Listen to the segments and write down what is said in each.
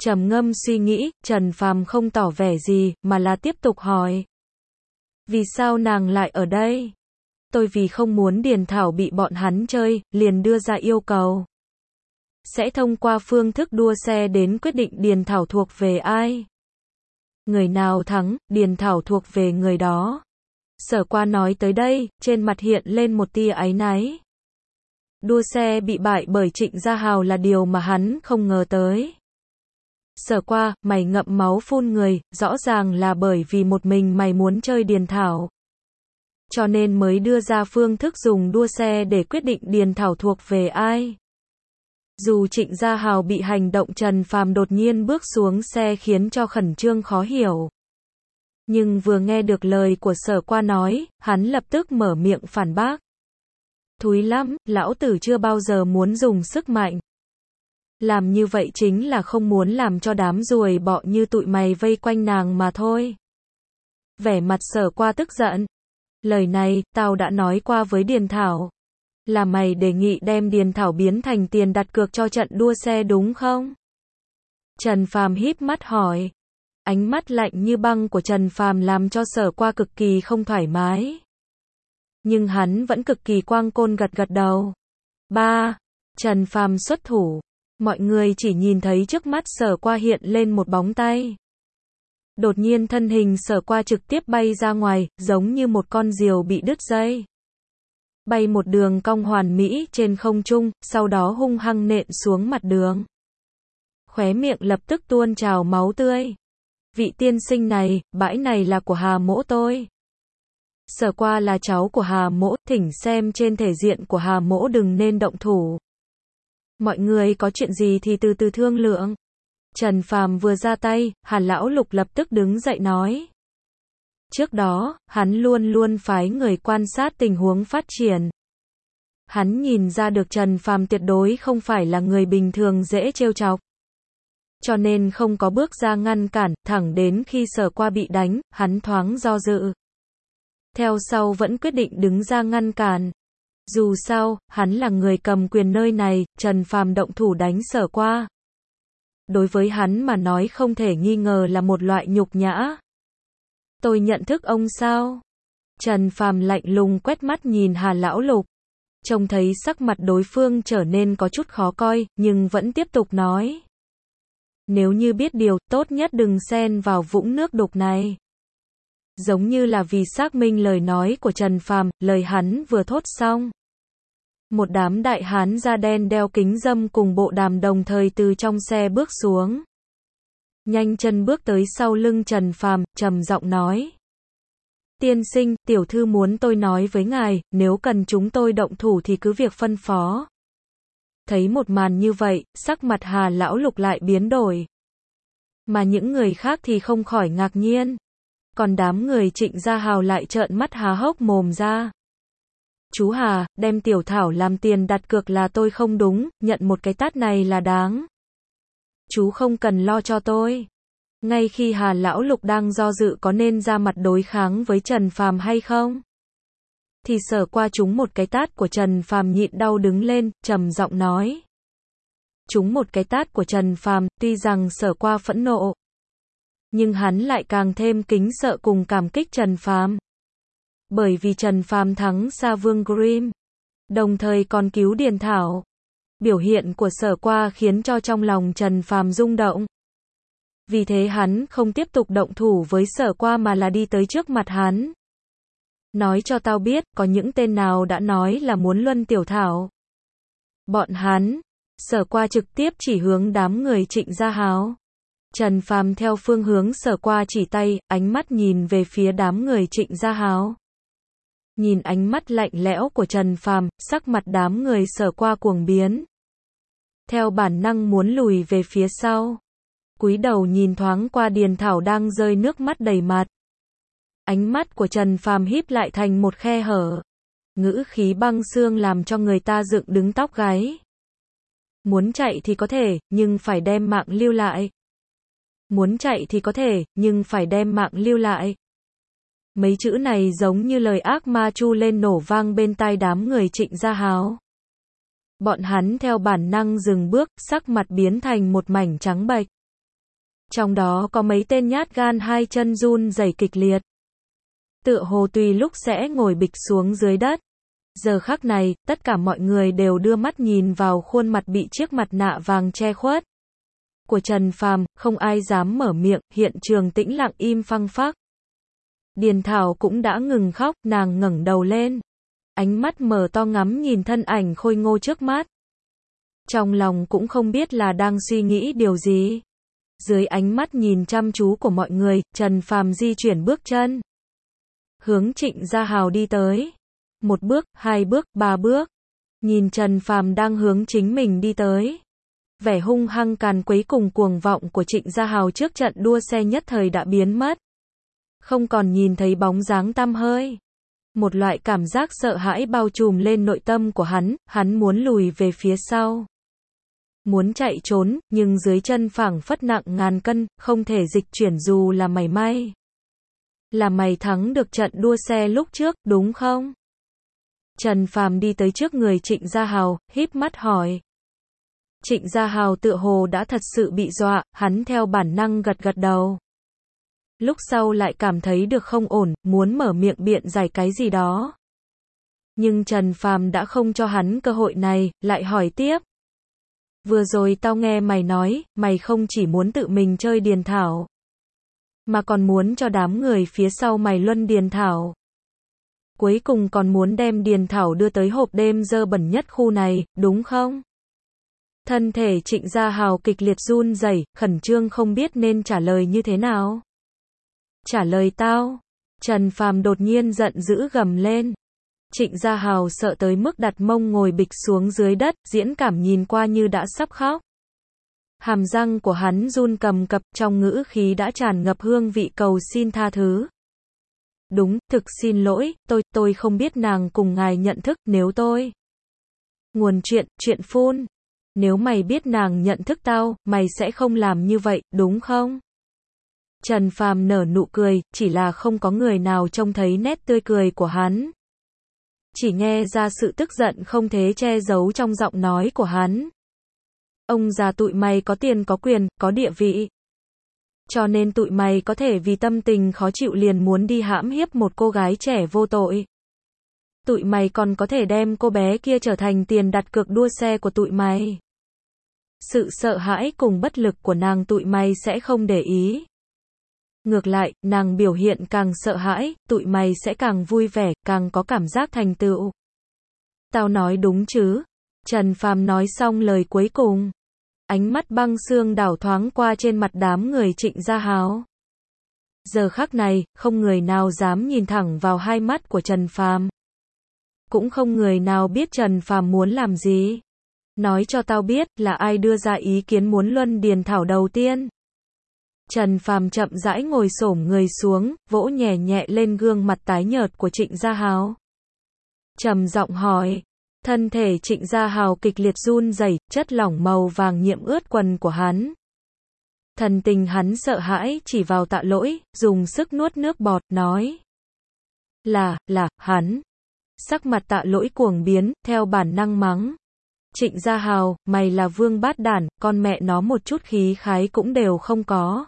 Trầm ngâm suy nghĩ, Trần Phàm không tỏ vẻ gì, mà là tiếp tục hỏi. Vì sao nàng lại ở đây? Tôi vì không muốn Điền Thảo bị bọn hắn chơi, liền đưa ra yêu cầu. Sẽ thông qua phương thức đua xe đến quyết định Điền Thảo thuộc về ai. Người nào thắng, Điền Thảo thuộc về người đó. Sở Qua nói tới đây, trên mặt hiện lên một tia áy náy. Đua xe bị bại bởi Trịnh Gia Hào là điều mà hắn không ngờ tới. Sở Qua, mày ngậm máu phun người, rõ ràng là bởi vì một mình mày muốn chơi Điền Thảo. Cho nên mới đưa ra phương thức dùng đua xe để quyết định Điền Thảo thuộc về ai. Dù Trịnh Gia Hào bị hành động Trần Phàm đột nhiên bước xuống xe khiến cho khẩn trương khó hiểu. Nhưng vừa nghe được lời của Sở Qua nói, hắn lập tức mở miệng phản bác. Thúi lắm, lão tử chưa bao giờ muốn dùng sức mạnh. Làm như vậy chính là không muốn làm cho đám ruồi bọ như tụi mày vây quanh nàng mà thôi. Vẻ mặt Sở Qua tức giận. Lời này, tao đã nói qua với Điền Thảo. Là mày đề nghị đem Điền Thảo biến thành tiền đặt cược cho trận đua xe đúng không? Trần Phàm híp mắt hỏi. Ánh mắt lạnh như băng của Trần Phàm làm cho Sở Qua cực kỳ không thoải mái. Nhưng hắn vẫn cực kỳ quang côn gật gật đầu. Trần Phàm xuất thủ. Mọi người chỉ nhìn thấy trước mắt Sở Qua hiện lên một bóng tay. Đột nhiên thân hình Sở Qua trực tiếp bay ra ngoài, giống như một con diều bị đứt dây. Bay một đường cong hoàn mỹ trên không trung, sau đó hung hăng nện xuống mặt đường. Khóe miệng lập tức tuôn trào máu tươi. Vị tiên sinh này, bãi này là của Hà Mỗ tôi. Sở Qua là cháu của Hà Mỗ, thỉnh xem trên thể diện của Hà Mỗ đừng nên động thủ. Mọi người có chuyện gì thì từ từ thương lượng. Trần Phàm vừa ra tay, Hà Lão Lục lập tức đứng dậy nói. Trước đó, hắn luôn luôn phái người quan sát tình huống phát triển. Hắn nhìn ra được Trần Phàm tuyệt đối không phải là người bình thường dễ trêu chọc. Cho nên không có bước ra ngăn cản, thẳng đến khi Sở Qua bị đánh, hắn thoáng do dự. Theo sau vẫn quyết định đứng ra ngăn cản. Dù sao, hắn là người cầm quyền nơi này, Trần Phàm động thủ đánh Sở Qua. Đối với hắn mà nói không thể nghi ngờ là một loại nhục nhã. Tôi nhận thức ông sao? Trần Phàm lạnh lùng quét mắt nhìn Hà Lão Lục. Trông thấy sắc mặt đối phương trở nên có chút khó coi, nhưng vẫn tiếp tục nói. Nếu như biết điều, tốt nhất đừng xen vào vũng nước đục này. Giống như là vì xác minh lời nói của Trần Phàm, lời hắn vừa thốt xong. Một đám đại hán da đen đeo kính râm cùng bộ đàm đồng thời từ trong xe bước xuống. Nhanh chân bước tới sau lưng Trần Phàm, trầm giọng nói. Tiên sinh, tiểu thư muốn tôi nói với ngài, nếu cần chúng tôi động thủ thì cứ việc phân phó. Thấy một màn như vậy, sắc mặt Hà Lão Lục lại biến đổi. Mà những người khác thì không khỏi ngạc nhiên. Còn đám người Trịnh Gia Hào lại trợn mắt há hốc mồm ra. Chú Hà, đem Tiểu Thảo làm tiền đặt cược là tôi không đúng, nhận một cái tát này là đáng. Chú không cần lo cho tôi. Ngay khi Hà Lão Lục đang do dự có nên ra mặt đối kháng với Trần Phàm hay không, thì Sở Qua trúng một cái tát của Trần Phàm nhịn đau đứng lên, trầm giọng nói. Trúng một cái tát của Trần Phàm, tuy rằng Sở Qua phẫn nộ, nhưng hắn lại càng thêm kính sợ cùng cảm kích Trần Phàm. Bởi vì Trần Phàm thắng Sa Vương Grimm, đồng thời còn cứu Điền Thảo. Biểu hiện của Sở Qua khiến cho trong lòng Trần Phàm rung động. Vì thế hắn không tiếp tục động thủ với Sở Qua mà là đi tới trước mặt hắn. Nói cho tao biết, có những tên nào đã nói là muốn luân Tiểu Thảo. Bọn hắn. Sở Qua trực tiếp chỉ hướng đám người Trịnh Gia Hào. Trần Phàm theo phương hướng Sở Qua chỉ tay, ánh mắt nhìn về phía đám người Trịnh Gia Hào. Nhìn ánh mắt lạnh lẽo của Trần Phàm, sắc mặt đám người Sở Qua cuồng biến. Theo bản năng muốn lùi về phía sau. Cúi đầu nhìn thoáng qua Điền Thảo đang rơi nước mắt đầy mặt. Ánh mắt của Trần Phàm híp lại thành một khe hở. Ngữ khí băng xương làm cho người ta dựng đứng tóc gáy. Muốn chạy thì có thể, nhưng phải đem mạng lưu lại. Muốn chạy thì có thể, nhưng phải đem mạng lưu lại. Mấy chữ này giống như lời ác ma chu lên nổ vang bên tai đám người Trịnh Gia Hào. Bọn hắn theo bản năng dừng bước, sắc mặt biến thành một mảnh trắng bệch. Trong đó có mấy tên nhát gan hai chân run rẩy kịch liệt. Tựa hồ tùy lúc sẽ ngồi bịch xuống dưới đất. Giờ khắc này, tất cả mọi người đều đưa mắt nhìn vào khuôn mặt bị chiếc mặt nạ vàng che khuất của Trần Phàm, không ai dám mở miệng, hiện trường tĩnh lặng im phăng phắc. Điền Thảo cũng đã ngừng khóc, nàng ngẩng đầu lên, ánh mắt mở to ngắm nhìn thân ảnh khôi ngô trước mắt. Trong lòng cũng không biết là đang suy nghĩ điều gì. Dưới ánh mắt nhìn chăm chú của mọi người, Trần Phàm di chuyển bước chân, hướng Trịnh Gia Hào đi tới. Một bước, hai bước, ba bước. Nhìn Trần Phàm đang hướng chính mình đi tới. Vẻ hung hăng càn quấy cùng cuồng vọng của Trịnh Gia Hào trước trận đua xe nhất thời đã biến mất. Không còn nhìn thấy bóng dáng tăm hơi. Một loại cảm giác sợ hãi bao trùm lên nội tâm của hắn muốn lùi về phía sau. Muốn chạy trốn, nhưng dưới chân phảng phất nặng ngàn cân, không thể dịch chuyển dù là mảy may. Là mày thắng được trận đua xe lúc trước, đúng không? Trần Phàm đi tới trước người Trịnh Gia Hào, híp mắt hỏi. Trịnh Gia Hào tựa hồ đã thật sự bị dọa, hắn theo bản năng gật gật đầu. Lúc sau lại cảm thấy được không ổn, muốn mở miệng biện giải cái gì đó. Nhưng Trần Phàm đã không cho hắn cơ hội này, lại hỏi tiếp. Vừa rồi tao nghe mày nói, mày không chỉ muốn tự mình chơi Điền Thảo, mà còn muốn cho đám người phía sau mày luân Điền Thảo. Cuối cùng còn muốn đem Điền Thảo đưa tới hộp đêm dơ bẩn nhất khu này, đúng không? Thân thể Trịnh Gia Hào kịch liệt run rẩy, khẩn trương không biết nên trả lời như thế nào. Trả lời tao. Trần Phàm đột nhiên giận dữ gầm lên. Trịnh Gia Hào sợ tới mức đặt mông ngồi bịch xuống dưới đất, diễn cảm nhìn qua như đã sắp khóc. Hàm răng của hắn run cầm cập, trong ngữ khí đã tràn ngập hương vị cầu xin tha thứ. Đúng, thực xin lỗi, tôi không biết nàng cùng ngài nhận thức, nếu tôi. Nguồn chuyện phun. Nếu mày biết nàng nhận thức tao, mày sẽ không làm như vậy, đúng không? Trần Phàm nở nụ cười, chỉ là không có người nào trông thấy nét tươi cười của hắn. Chỉ nghe ra sự tức giận không thể che giấu trong giọng nói của hắn. Ông già tụi mày có tiền có quyền, có địa vị. Cho nên tụi mày có thể vì tâm tình khó chịu liền muốn đi hãm hiếp một cô gái trẻ vô tội. Tụi mày còn có thể đem cô bé kia trở thành tiền đặt cược đua xe của tụi mày. Sự sợ hãi cùng bất lực của nàng tụi mày sẽ không để ý. Ngược lại, nàng biểu hiện càng sợ hãi, tụi mày sẽ càng vui vẻ, càng có cảm giác thành tựu. Tao nói đúng chứ? Trần Phàm nói xong lời cuối cùng. Ánh mắt băng xương đảo thoáng qua trên mặt đám người Trịnh Gia Hào. Giờ khắc này, không người nào dám nhìn thẳng vào hai mắt của Trần Phàm. Cũng không người nào biết Trần Phàm muốn làm gì. Nói cho tao biết là ai đưa ra ý kiến muốn luân Điền Thảo đầu tiên. Trần Phàm chậm rãi ngồi xổm người xuống, vỗ nhẹ nhẹ lên gương mặt tái nhợt của Trịnh Gia Hào. Trầm giọng hỏi. Thân thể Trịnh Gia Hào kịch liệt run rẩy, chất lỏng màu vàng nhiễm ướt quần của hắn. Thần tình hắn sợ hãi chỉ vào Tạ Lỗi, dùng sức nuốt nước bọt, nói. Là, hắn. Sắc mặt Tạ Lỗi cuồng biến, theo bản năng mắng. Trịnh Gia Hào, mày là vương bát đản, con mẹ nó một chút khí khái cũng đều không có.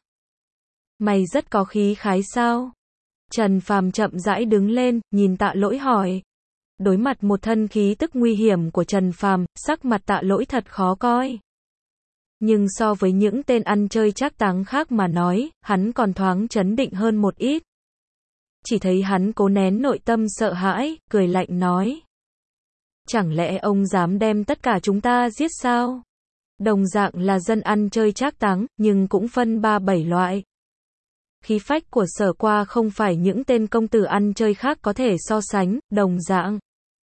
Mày rất có khí khái sao? Trần Phàm chậm rãi đứng lên, nhìn Tạ Lỗi hỏi. Đối mặt một thân khí tức nguy hiểm của Trần Phàm, sắc mặt Tạ Lỗi thật khó coi. Nhưng so với những tên ăn chơi trác táng khác mà nói, hắn còn thoáng trấn định hơn một ít. Chỉ thấy hắn cố nén nội tâm sợ hãi, cười lạnh nói. Chẳng lẽ ông dám đem tất cả chúng ta giết sao? Đồng dạng là dân ăn chơi trác táng, nhưng cũng phân 3-7 loại. Khí phách của Sở Qua không phải những tên công tử ăn chơi khác có thể so sánh, đồng dạng.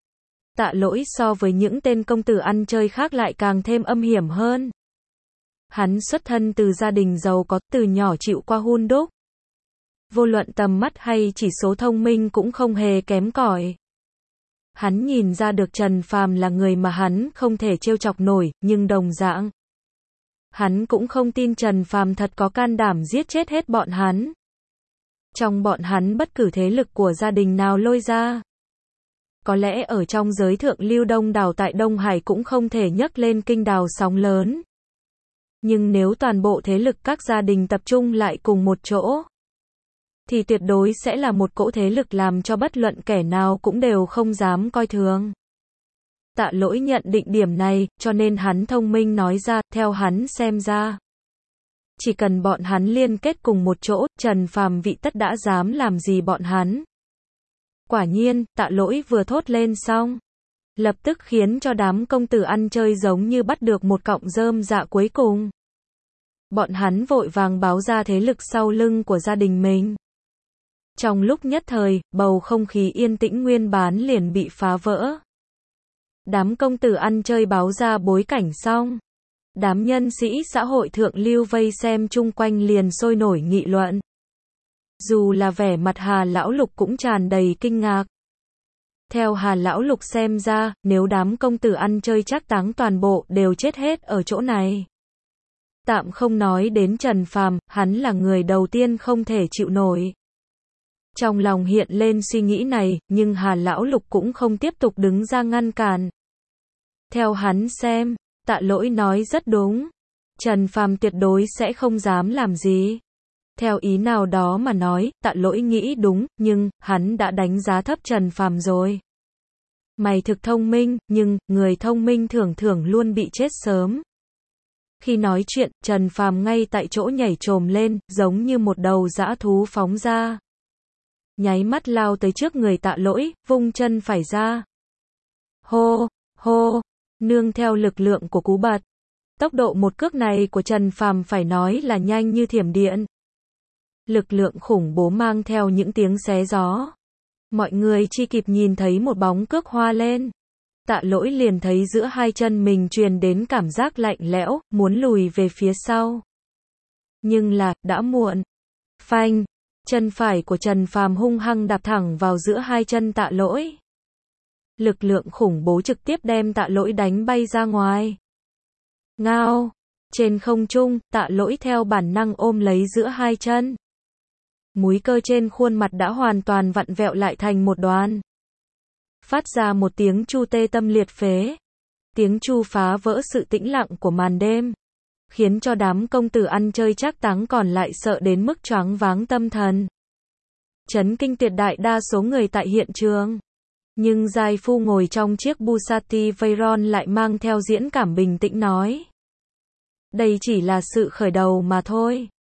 Tạ Lỗi so với những tên công tử ăn chơi khác lại càng thêm âm hiểm hơn. Hắn xuất thân từ gia đình giàu có, từ nhỏ chịu qua hun đúc. Vô luận tầm mắt hay chỉ số thông minh cũng không hề kém cỏi. Hắn nhìn ra được Trần Phàm là người mà hắn không thể trêu chọc nổi, nhưng đồng dạng. Hắn cũng không tin Trần Phàm thật có can đảm giết chết hết bọn hắn. Trong bọn hắn bất cứ thế lực của gia đình nào lôi ra. Có lẽ ở trong giới thượng lưu đông đảo tại Đông Hải cũng không thể nhấc lên kinh đào sóng lớn. Nhưng nếu toàn bộ thế lực các gia đình tập trung lại cùng một chỗ, thì tuyệt đối sẽ là một cỗ thế lực làm cho bất luận kẻ nào cũng đều không dám coi thường. Tạ Lỗi nhận định điểm này, cho nên hắn thông minh nói ra, theo hắn xem ra. Chỉ cần bọn hắn liên kết cùng một chỗ, Trần Phàm vị tất đã dám làm gì bọn hắn. Quả nhiên, Tạ Lỗi vừa thốt lên xong, lập tức khiến cho đám công tử ăn chơi giống như bắt được một cọng rơm dạ cuối cùng. Bọn hắn vội vàng báo ra thế lực sau lưng của gia đình mình. Trong lúc nhất thời, bầu không khí yên tĩnh nguyên bản liền bị phá vỡ. Đám công tử ăn chơi báo ra bối cảnh xong, đám nhân sĩ xã hội thượng lưu vây xem chung quanh liền sôi nổi nghị luận. Dù là vẻ mặt Hà Lão Lục cũng tràn đầy kinh ngạc. Theo Hà Lão Lục xem ra, nếu đám công tử ăn chơi trác táng toàn bộ đều chết hết ở chỗ này. Tạm không nói đến Trần Phàm, hắn là người đầu tiên không thể chịu nổi. Trong lòng hiện lên suy nghĩ này, nhưng Hà Lão Lục cũng không tiếp tục đứng ra ngăn cản. Theo hắn xem, Tạ Lỗi nói rất đúng. Trần Phàm tuyệt đối sẽ không dám làm gì. Theo ý nào đó mà nói, Tạ Lỗi nghĩ đúng, nhưng, hắn đã đánh giá thấp Trần Phàm rồi. Mày thực thông minh, nhưng, người thông minh thường thường luôn bị chết sớm. Khi nói chuyện, Trần Phàm ngay tại chỗ nhảy chồm lên, giống như một đầu dã thú phóng ra. Nháy mắt lao tới trước người Tạ Lỗi, vung chân phải ra. Hô, hô, nương theo lực lượng của cú bật. Tốc độ một cước này của Trần Phàm phải nói là nhanh như thiểm điện. Lực lượng khủng bố mang theo những tiếng xé gió. Mọi người chỉ kịp nhìn thấy một bóng cước hoa lên. Tạ Lỗi liền thấy giữa hai chân mình truyền đến cảm giác lạnh lẽo, muốn lùi về phía sau. Nhưng là, đã muộn. Phanh, chân phải của Trần Phàm hung hăng đạp thẳng vào giữa hai chân Tạ Lỗi. Lực lượng khủng bố trực tiếp đem Tạ Lỗi đánh bay ra ngoài. Ngao, trên không trung, Tạ Lỗi theo bản năng ôm lấy giữa hai chân. Múi cơ trên khuôn mặt đã hoàn toàn vặn vẹo lại thành một đoàn. Phát ra một tiếng chu tê tâm liệt phế. Tiếng chu phá vỡ sự tĩnh lặng của màn đêm, khiến cho đám công tử ăn chơi trác táng còn lại sợ đến mức choáng váng tâm thần. Chấn kinh tuyệt đại đa số người tại hiện trường. Nhưng giai phu ngồi trong chiếc Bugatti Veyron lại mang theo diễn cảm bình tĩnh nói. Đây chỉ là sự khởi đầu mà thôi.